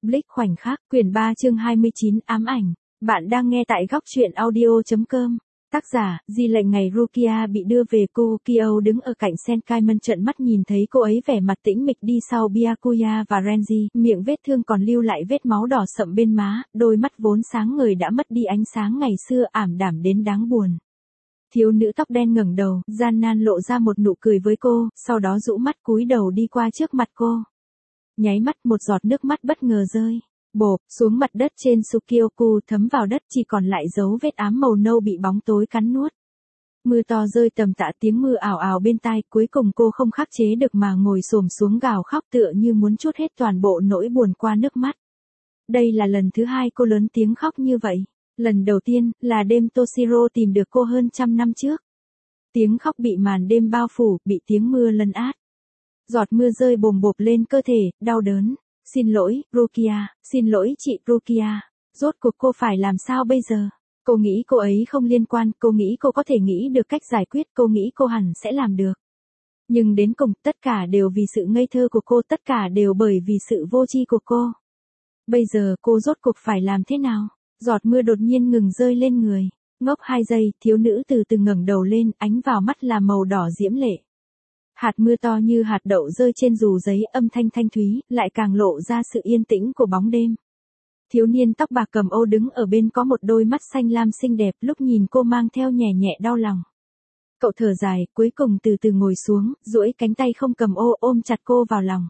Blitz khoảnh khắc, quyển 3 chương 29, ám ảnh. Bạn đang nghe tại góc truyện audio.com. Tác giả, Di lệnh. Ngày Rukia bị đưa về, Kyo đứng ở cạnh Senkaimon trợn mắt nhìn thấy cô ấy vẻ mặt tĩnh mịch đi sau Byakuya và Renji, miệng vết thương còn lưu lại vết máu đỏ sậm bên má, đôi mắt vốn sáng ngời đã mất đi ánh sáng ngày xưa, ảm đạm đến đáng buồn. Thiếu nữ tóc đen ngẩng đầu, gian nan lộ ra một nụ cười với cô, sau đó rũ mắt cúi đầu đi qua trước mặt cô. Nháy mắt một giọt nước mắt bất ngờ rơi bộp xuống mặt đất trên Tsukioku, thấm vào đất, chỉ còn lại dấu vết ám màu nâu bị bóng tối cắn nuốt. Mưa to rơi tầm tã, tiếng mưa ào ào bên tai, cuối cùng cô không khắc chế được mà ngồi xổm xuống gào khóc tựa như muốn trút hết toàn bộ nỗi buồn qua nước mắt. Đây là lần thứ hai cô lớn tiếng khóc như vậy. Lần đầu tiên là đêm Toshiro tìm được cô hơn 100 năm trước. Tiếng khóc bị màn đêm bao phủ, bị tiếng mưa lấn át. Giọt mưa rơi bồm bộp lên cơ thể, đau đớn. Xin lỗi, Rukia, xin lỗi chị Rukia. Rốt cuộc cô phải làm sao bây giờ? Cô nghĩ cô ấy không liên quan, cô nghĩ cô có thể nghĩ được cách giải quyết, cô nghĩ cô hẳn sẽ làm được. Nhưng đến cùng, tất cả đều vì sự ngây thơ của cô, tất cả đều bởi vì sự vô tri của cô. Bây giờ cô rốt cuộc phải làm thế nào? Giọt mưa đột nhiên ngừng rơi lên người. Ngốc 2 giây, thiếu nữ từ từ ngẩng đầu lên, ánh vào mắt là màu đỏ diễm lệ. Hạt mưa to như hạt đậu rơi trên dù giấy, âm thanh thanh thúy, lại càng lộ ra sự yên tĩnh của bóng đêm. Thiếu niên tóc bạc cầm ô đứng ở bên có một đôi mắt xanh lam xinh đẹp, lúc nhìn cô mang theo nhẹ nhẹ đau lòng. Cậu thở dài, cuối cùng từ từ ngồi xuống, duỗi cánh tay không cầm ô ôm chặt cô vào lòng.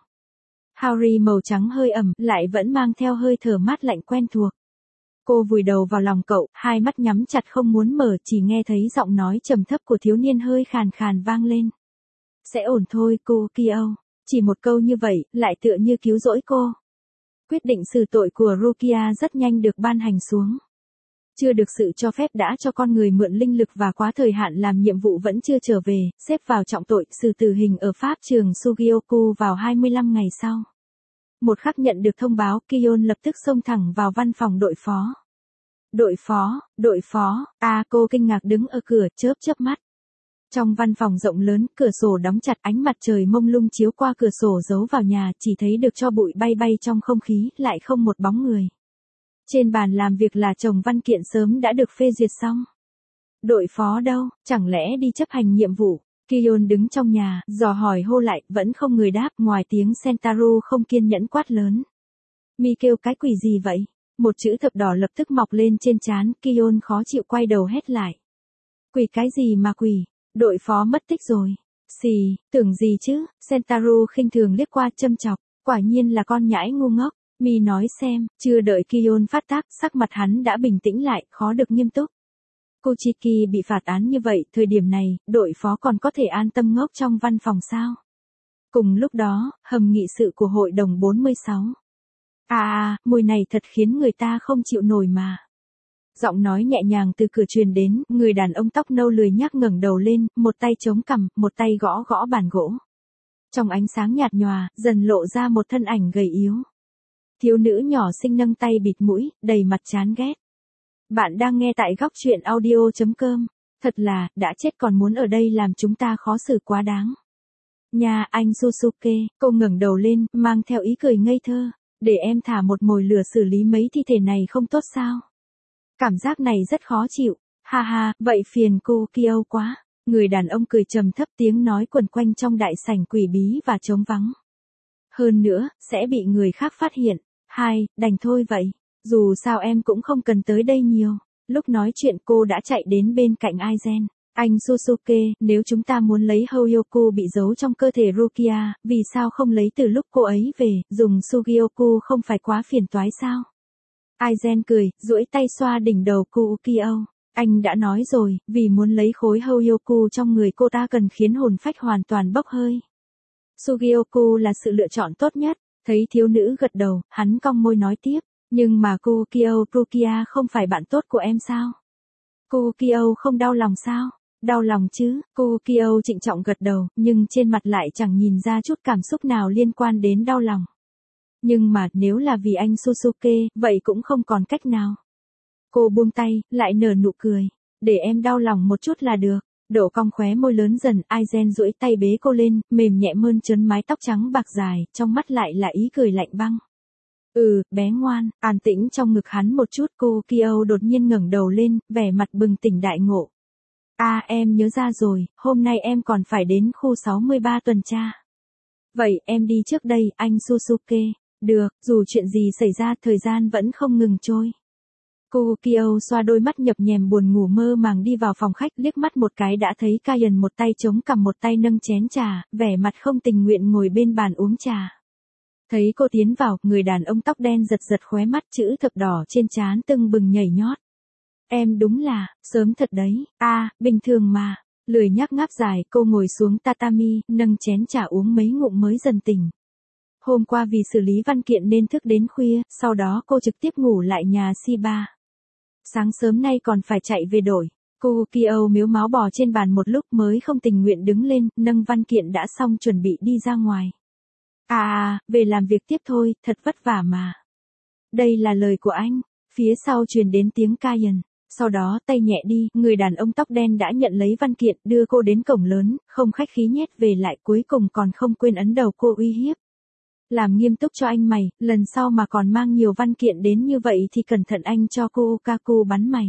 Haori màu trắng hơi ẩm, lại vẫn mang theo hơi thở mát lạnh quen thuộc. Cô vùi đầu vào lòng cậu, hai mắt nhắm chặt không muốn mở, chỉ nghe thấy giọng nói trầm thấp của thiếu niên hơi khàn khàn vang lên. Sẽ ổn thôi, cô Kyo. Chỉ một câu như vậy, lại tựa như cứu rỗi cô. Quyết định xử tội của Rukia rất nhanh được ban hành xuống. Chưa được sự cho phép đã cho con người mượn linh lực và quá thời hạn làm nhiệm vụ vẫn chưa trở về, xếp vào trọng tội, xử tử hình ở pháp trường Sugioku vào 25 ngày sau. Một khắc nhận được thông báo, Kion lập tức xông thẳng vào văn phòng đội phó. Đội phó, cô kinh ngạc đứng ở cửa, chớp mắt. Trong văn phòng rộng lớn, cửa sổ đóng chặt, ánh mặt trời mông lung chiếu qua cửa sổ giấu vào nhà, chỉ thấy được tro bụi bay bay trong không khí, lại không một bóng người. Trên bàn làm việc là chồng văn kiện sớm đã được phê duyệt xong. Đội phó đâu, chẳng lẽ đi chấp hành nhiệm vụ? Kion đứng trong nhà, dò hỏi hô lại, vẫn không người đáp, ngoài tiếng Sentaru không kiên nhẫn quát lớn. Mi kêu cái quỷ gì vậy? Một chữ thập đỏ lập tức mọc lên trên trán, Kion khó chịu quay đầu hét lại. Quỷ cái gì mà quỷ? Đội phó mất tích rồi. Xì, tưởng gì chứ? Sentaru khinh thường liếc qua châm chọc, quả nhiên là con nhãi ngu ngốc. Mi nói xem, chưa đợi Kion phát tác, sắc mặt hắn đã bình tĩnh lại, khó được nghiêm túc. Kuchiki bị phạt án như vậy, thời điểm này, đội phó còn có thể an tâm ngốc trong văn phòng sao? Cùng lúc đó, hầm nghị sự của hội đồng 46. Mùi này thật khiến người ta không chịu nổi mà. Giọng nói nhẹ nhàng từ cửa truyền đến, người đàn ông tóc nâu lười nhác ngẩng đầu lên, một tay chống cằm, một tay gõ gõ bàn gỗ. Trong ánh sáng nhạt nhòa, dần lộ ra một thân ảnh gầy yếu. Thiếu nữ nhỏ xinh nâng tay bịt mũi, đầy mặt chán ghét. Bạn đang nghe tại góc truyện audio.com. Thật là, đã chết còn muốn ở đây làm chúng ta khó xử quá đáng. Nhà anh Susuke, cô ngẩng đầu lên, mang theo ý cười ngây thơ. Để em thả một mồi lửa xử lý mấy thi thể này không tốt sao? Cảm giác này rất khó chịu. Ha ha, vậy phiền cô Kyo quá. Người đàn ông cười trầm thấp, tiếng nói quẩn quanh trong đại sảnh quỷ bí và trống vắng. Hơn nữa, sẽ bị người khác phát hiện. Đành thôi vậy. Dù sao em cũng không cần tới đây nhiều. Lúc nói chuyện cô đã chạy đến bên cạnh Aizen. Anh Susuke, nếu chúng ta muốn lấy Hoyoku bị giấu trong cơ thể Rukia, vì sao không lấy từ lúc cô ấy về, dùng Sugioku không phải quá phiền toái sao? Aizen cười, duỗi tay xoa đỉnh đầu Kyo. Anh đã nói rồi, vì muốn lấy khối Hoyoku trong người cô ta cần khiến hồn phách hoàn toàn bốc hơi. Sugioku là sự lựa chọn tốt nhất. Thấy thiếu nữ gật đầu, hắn cong môi nói tiếp. Nhưng mà Kyo, Rukia không phải bạn tốt của em sao? Kyo không đau lòng sao? Đau lòng chứ? Kyo trịnh trọng gật đầu, nhưng trên mặt lại chẳng nhìn ra chút cảm xúc nào liên quan đến đau lòng. Nhưng mà, nếu là vì anh Susuke, vậy cũng không còn cách nào. Cô buông tay, lại nở nụ cười. Để em đau lòng một chút là được. Độ cong khóe môi lớn dần, Aizen duỗi tay bế cô lên, mềm nhẹ mơn trớn mái tóc trắng bạc dài, trong mắt lại là ý cười lạnh băng. Bé ngoan, an tĩnh trong ngực hắn một chút. Cô Kyo đột nhiên ngẩng đầu lên, vẻ mặt bừng tỉnh đại ngộ. Em nhớ ra rồi, hôm nay em còn phải đến khu 63 tuần tra. Vậy em đi trước đây, anh Susuke. Được, dù chuyện gì xảy ra thời gian vẫn không ngừng trôi. Cô Kyo xoa đôi mắt nhập nhèm buồn ngủ mơ màng đi vào phòng khách, liếc mắt một cái đã thấy Kayan một tay chống cằm một tay nâng chén trà, vẻ mặt không tình nguyện ngồi bên bàn uống trà. Thấy cô tiến vào, người đàn ông tóc đen giật giật khóe mắt, chữ thập đỏ trên trán tưng bừng nhảy nhót. Em đúng là, sớm thật đấy. Bình thường mà. Lười nhác ngáp dài, cô ngồi xuống tatami, nâng chén trà uống mấy ngụm mới dần tỉnh. Hôm qua vì xử lý văn kiện nên thức đến khuya, sau đó cô trực tiếp ngủ lại nhà Shiba. Sáng sớm nay còn phải chạy về đổi. Cô Kyo mếu máo bò trên bàn một lúc mới không tình nguyện đứng lên, nâng văn kiện đã xong chuẩn bị đi ra ngoài. Về làm việc tiếp thôi, thật vất vả mà. Đây là lời của anh. Phía sau truyền đến tiếng Kayan. Sau đó tay nhẹ đi, người đàn ông tóc đen đã nhận lấy văn kiện, đưa cô đến cổng lớn, không khách khí nhét về lại, cuối cùng còn không quên ấn đầu cô uy hiếp. Làm nghiêm túc cho anh mày, lần sau mà còn mang nhiều văn kiện đến như vậy thì cẩn thận anh cho cô Kaku bắn mày.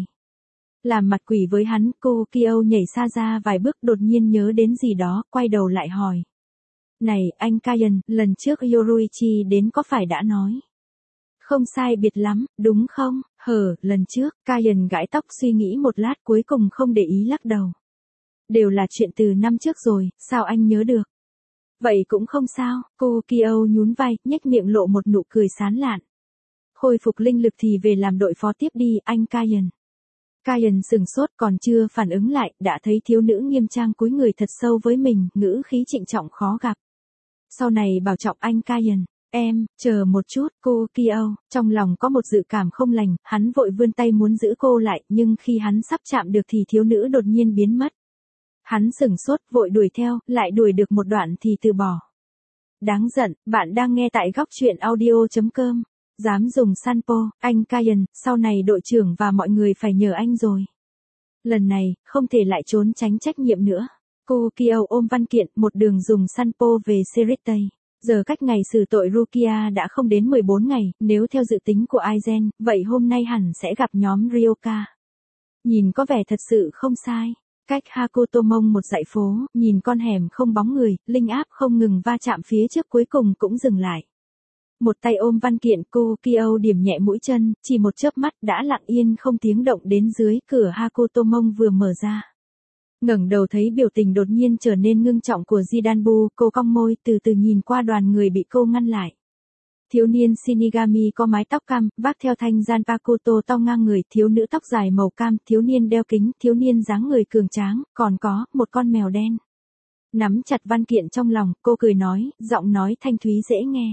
Làm mặt quỷ với hắn, cô Kyo nhảy xa ra vài bước, đột nhiên nhớ đến gì đó, quay đầu lại hỏi. Này, anh Kayan, lần trước Yoruichi đến có phải đã nói? Không sai biệt lắm, đúng không? Lần trước, Kayan gãi tóc suy nghĩ một lát, cuối cùng không để ý lắc đầu. Đều là chuyện từ năm trước rồi, sao anh nhớ được? Vậy cũng không sao, cô Kyo nhún vai, nhếch miệng lộ một nụ cười sán lạn. Khôi phục linh lực thì về làm đội phó tiếp đi, anh Kayan. Kayan sừng sốt, còn chưa phản ứng lại, đã thấy thiếu nữ nghiêm trang cúi người thật sâu với mình, ngữ khí trịnh trọng khó gặp. Sau này bảo trọng anh Kayan. Em, chờ một chút, cô Kyo, trong lòng có một dự cảm không lành, hắn vội vươn tay muốn giữ cô lại, nhưng khi hắn sắp chạm được thì thiếu nữ đột nhiên biến mất. Hắn sửng sốt, vội đuổi theo, lại đuổi được một đoạn thì từ bỏ. Đáng giận, bạn đang nghe tại góc truyện audio.com. Dám dùng Sanpo, anh Kayan, sau này đội trưởng và mọi người phải nhờ anh rồi. Lần này, không thể lại trốn tránh trách nhiệm nữa. Cô Kyo ôm văn kiện, một đường dùng Sanpo về Seritei. Giờ cách ngày xử tội Rukia đã không đến 14 ngày, nếu theo dự tính của Aizen, vậy hôm nay hẳn sẽ gặp nhóm Ryoka. Nhìn có vẻ thật sự không sai. Cách Hakutomon một dãy phố, nhìn con hẻm không bóng người, linh áp không ngừng va chạm phía trước cuối cùng cũng dừng lại. Một tay ôm văn kiện, cô Kyo điểm nhẹ mũi chân, chỉ một chớp mắt đã lặng yên không tiếng động đến dưới cửa Hakutomon vừa mở ra. Ngẩng đầu thấy biểu tình đột nhiên trở nên ngưng trọng của Jidanbu, cô cong môi từ từ nhìn qua đoàn người bị cô ngăn lại. Thiếu niên Shinigami có mái tóc cam, vác theo thanh Zanpakuto to ngang người, thiếu nữ tóc dài màu cam, thiếu niên đeo kính, thiếu niên dáng người cường tráng, còn có một con mèo đen. Nắm chặt văn kiện trong lòng, cô cười nói, giọng nói thanh thúy dễ nghe.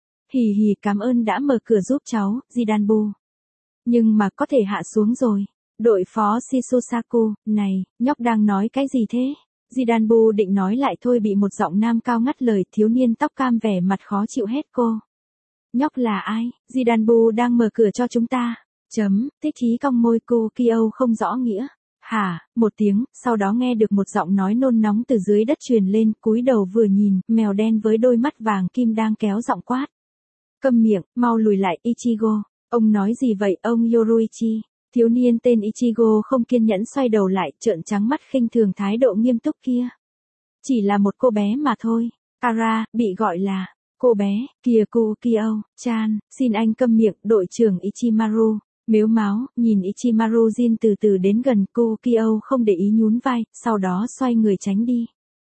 Hì, cảm ơn đã mở cửa giúp cháu, Jidanbu. Nhưng mà có thể hạ xuống rồi. Đội phó Shizusaku, này, nhóc đang nói cái gì thế? Jidanbu định nói lại thôi bị một giọng nam cao ngắt lời, thiếu niên tóc cam vẻ mặt khó chịu hết cô. Nhóc là ai? Jidanbu đang mở cửa cho chúng ta. Tích chí cong môi, cô Kyo không rõ nghĩa. Hả, một tiếng, sau đó nghe được một giọng nói nôn nóng từ dưới đất truyền lên, cúi đầu vừa nhìn, mèo đen với đôi mắt vàng kim đang kéo giọng quát. Câm miệng, mau lùi lại, Ichigo. Ông nói gì vậy, ông Yoruichi? Thiếu niên tên Ichigo không kiên nhẫn xoay đầu lại, trợn trắng mắt khinh thường thái độ nghiêm túc kia. Chỉ là một cô bé mà thôi. Ara, bị gọi là cô bé, kìa cô Kyo, chan, xin anh câm miệng, đội trưởng Ichimaru. Mếu máo, nhìn Ichimaru Jin từ từ đến gần, cô Kyo không để ý nhún vai, sau đó xoay người tránh đi.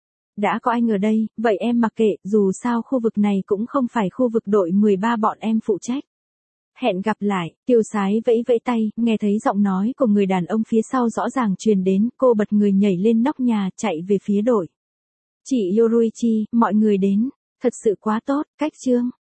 Đã có anh ở đây, vậy em mặc kệ, dù sao khu vực này cũng không phải khu vực đội 13 bọn em phụ trách. Hẹn gặp lại, tiêu sái vẫy vẫy tay, nghe thấy giọng nói của người đàn ông phía sau rõ ràng truyền đến, cô bật người nhảy lên nóc nhà, chạy về phía đội. Chị Yoruichi, mọi người đến, thật sự quá tốt, cách chương.